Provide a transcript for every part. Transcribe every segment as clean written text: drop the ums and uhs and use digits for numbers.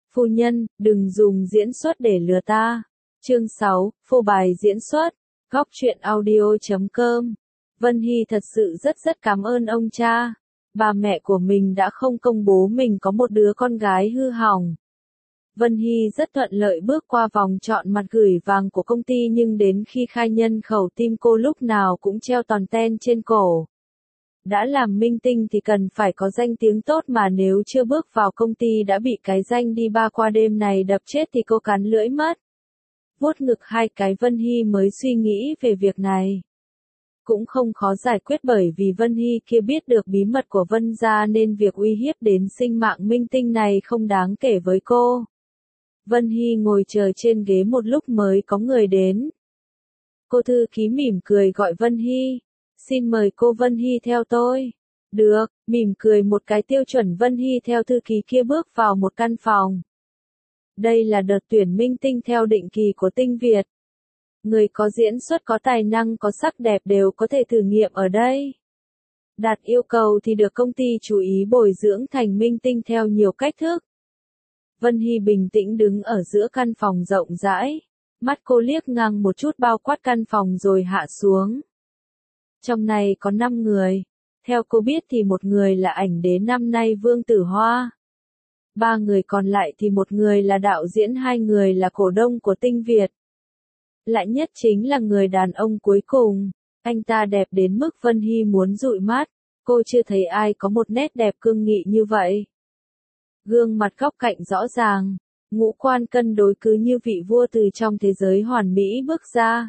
Phu nhân, đừng dùng diễn xuất để lừa ta. Chương 6, phô bài diễn xuất. Góc truyện audio.com. Vân Hy thật sự rất cảm ơn ông cha. Bà mẹ của mình đã không công bố mình có một đứa con gái hư hỏng. Vân Hy rất thuận lợi bước qua vòng chọn mặt gửi vàng của công ty, nhưng đến khi khai nhân khẩu tim cô lúc nào cũng treo toàn ten trên cổ. Đã làm minh tinh thì cần phải có danh tiếng tốt, mà nếu chưa bước vào công ty đã bị cái danh đi ba qua đêm này đập chết thì cô cắn lưỡi mất. Vuốt ngực 2 cái, Vân Hy mới suy nghĩ về việc này. Cũng không khó giải quyết, bởi vì Vân Hy kia biết được bí mật của Vân gia nên việc uy hiếp đến sinh mạng minh tinh này không đáng kể với cô. Vân Hy ngồi chờ trên ghế một lúc mới có người đến. Cô thư ký mỉm cười gọi Vân Hy. Xin mời cô Vân Hy theo tôi. Được, mỉm cười một cái tiêu chuẩn, Vân Hy theo thư ký kia bước vào một căn phòng. Đây là đợt tuyển minh tinh theo định kỳ của Tinh Việt. Người có diễn xuất, có tài năng, có sắc đẹp đều có thể thử nghiệm ở đây. Đạt yêu cầu thì được công ty chú ý bồi dưỡng thành minh tinh theo nhiều cách thức. Vân Hy bình tĩnh đứng ở giữa căn phòng rộng rãi. Mắt cô liếc ngang một chút bao quát căn phòng rồi hạ xuống. Trong này có 5 người. Theo cô biết thì một người là ảnh đế năm nay Vương Tử Hoa. 3 người còn lại thì một người là đạo diễn, 2 người là cổ đông của Tinh Việt. Lạ nhất chính là người đàn ông cuối cùng. Anh ta đẹp đến mức Vân Hy muốn dụi mắt. Cô chưa thấy ai có một nét đẹp cương nghị như vậy. Gương mặt góc cạnh rõ ràng, ngũ quan cân đối cứ như vị vua từ trong thế giới hoàn mỹ bước ra.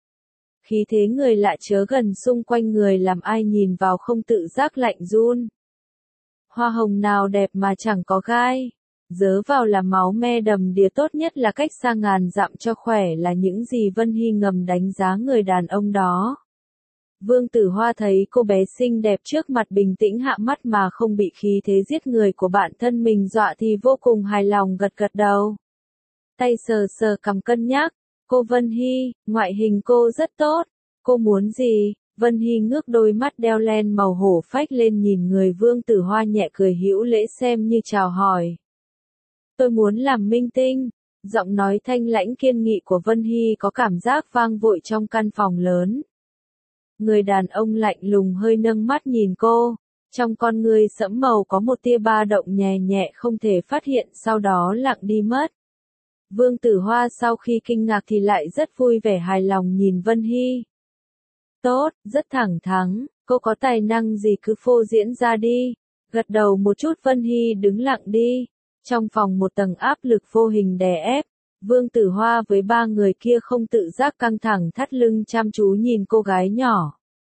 Khí thế người lạ chớ gần xung quanh người làm ai nhìn vào không tự giác lạnh run. Hoa hồng nào đẹp mà chẳng có gai. Dớ vào là máu me đầm đìa, tốt nhất là cách xa ngàn dặm cho khỏe, là những gì Vân Hy ngầm đánh giá người đàn ông đó. Vương Tử Hoa thấy cô bé xinh đẹp trước mặt bình tĩnh hạ mắt mà không bị khí thế giết người của bản thân mình dọa thì vô cùng hài lòng gật đầu. Tay sờ sờ cằm cân nhắc. Cô Vân Hy, ngoại hình cô rất tốt. Cô muốn gì? Vân Hy ngước đôi mắt đeo len màu hổ phách lên nhìn người Vương Tử Hoa, nhẹ cười hữu lễ xem như chào hỏi. Tôi muốn làm minh tinh. Giọng nói thanh lãnh kiên nghị của Vân Hy có cảm giác vang vội trong căn phòng lớn. Người đàn ông lạnh lùng hơi nâng mắt nhìn cô. Trong con ngươi sẫm màu có một tia ba động nhẹ nhẹ không thể phát hiện, sau đó lặng đi mất. Vương Tử Hoa sau khi kinh ngạc thì lại rất vui vẻ hài lòng nhìn Vân Hy. Tốt, rất thẳng thắn, cô có tài năng gì cứ phô diễn ra đi. Gật đầu một chút, Vân Hy đứng lặng đi. Trong phòng một tầng áp lực vô hình đè ép. Vương Tử Hoa với 3 người kia không tự giác căng thẳng thắt lưng chăm chú nhìn cô gái nhỏ.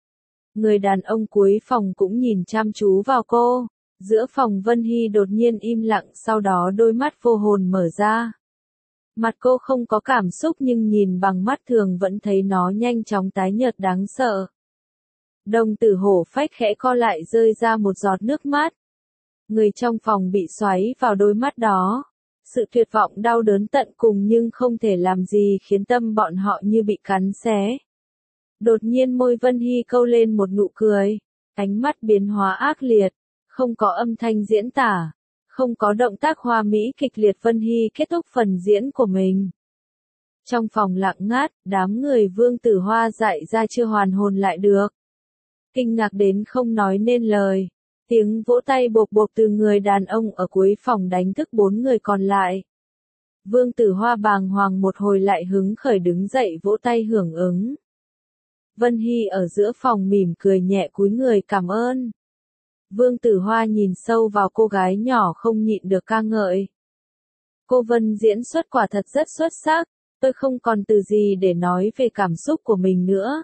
Người đàn ông cuối phòng cũng nhìn chăm chú vào cô. Giữa phòng Vân Hy đột nhiên im lặng, sau đó đôi mắt vô hồn mở ra. Mặt cô không có cảm xúc nhưng nhìn bằng mắt thường vẫn thấy nó nhanh chóng tái nhợt đáng sợ. Đồng tử hổ phách khẽ co lại, rơi ra một giọt nước mắt. Người trong phòng bị xoáy vào đôi mắt đó. Sự tuyệt vọng đau đớn tận cùng nhưng không thể làm gì khiến tâm bọn họ như bị cắn xé. Đột nhiên môi Vân Hy câu lên một nụ cười. Ánh mắt biến hóa ác liệt. Không có âm thanh diễn tả. Không có động tác hoa mỹ kịch liệt, Vân Hy kết thúc phần diễn của mình. Trong phòng lặng ngắt, đám người Vương Tử Hoa dại ra chưa hoàn hồn lại được. Kinh ngạc đến không nói nên lời. Tiếng vỗ tay bộp bộp từ người đàn ông ở cuối phòng đánh thức 4 người còn lại. Vương Tử Hoa bàng hoàng một hồi lại hứng khởi đứng dậy vỗ tay hưởng ứng. Vân Hy ở giữa phòng mỉm cười nhẹ cúi người cảm ơn. Vương Tử Hoa nhìn sâu vào cô gái nhỏ không nhịn được ca ngợi. Cô Vân diễn xuất quả thật rất xuất sắc, tôi không còn từ gì để nói về cảm xúc của mình nữa.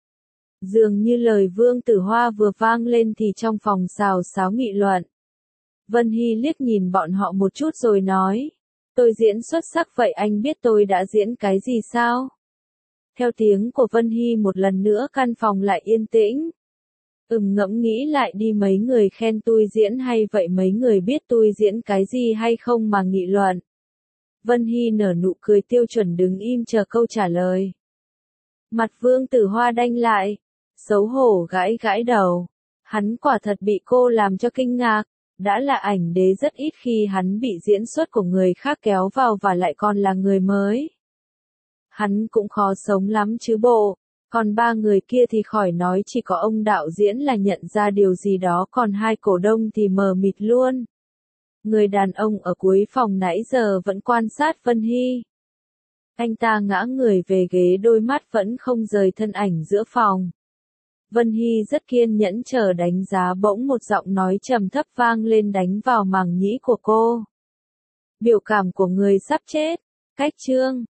Dường như lời Vương Tử Hoa vừa vang lên thì trong phòng xào xáo nghị luận. Vân Hy liếc nhìn bọn họ một chút rồi nói. Tôi diễn xuất sắc vậy anh biết tôi đã diễn cái gì sao? Theo tiếng của Vân Hy một lần nữa căn phòng lại yên tĩnh. Ngẫm nghĩ lại đi, mấy người khen tôi diễn hay vậy, mấy người biết tôi diễn cái gì hay không mà nghị luận. Vân Hy nở nụ cười tiêu chuẩn đứng im chờ câu trả lời. Mặt Vương Tử Hoa đanh lại. Xấu hổ gãi gãi đầu. Hắn quả thật bị cô làm cho kinh ngạc. Đã là ảnh đế rất ít khi hắn bị diễn xuất của người khác kéo vào và lại còn là người mới. Hắn cũng khó sống lắm chứ bộ. Còn ba người kia thì khỏi nói, chỉ có ông đạo diễn là nhận ra điều gì đó, còn hai cổ đông thì mờ mịt luôn. Người đàn ông ở cuối phòng nãy giờ vẫn quan sát Vân Hy. Anh ta ngã người về ghế, đôi mắt vẫn không rời thân ảnh giữa phòng. Vân Hy rất kiên nhẫn chờ đánh giá, bỗng một giọng nói trầm thấp vang lên đánh vào màng nhĩ của cô. Biểu cảm của người sắp chết. Cách chương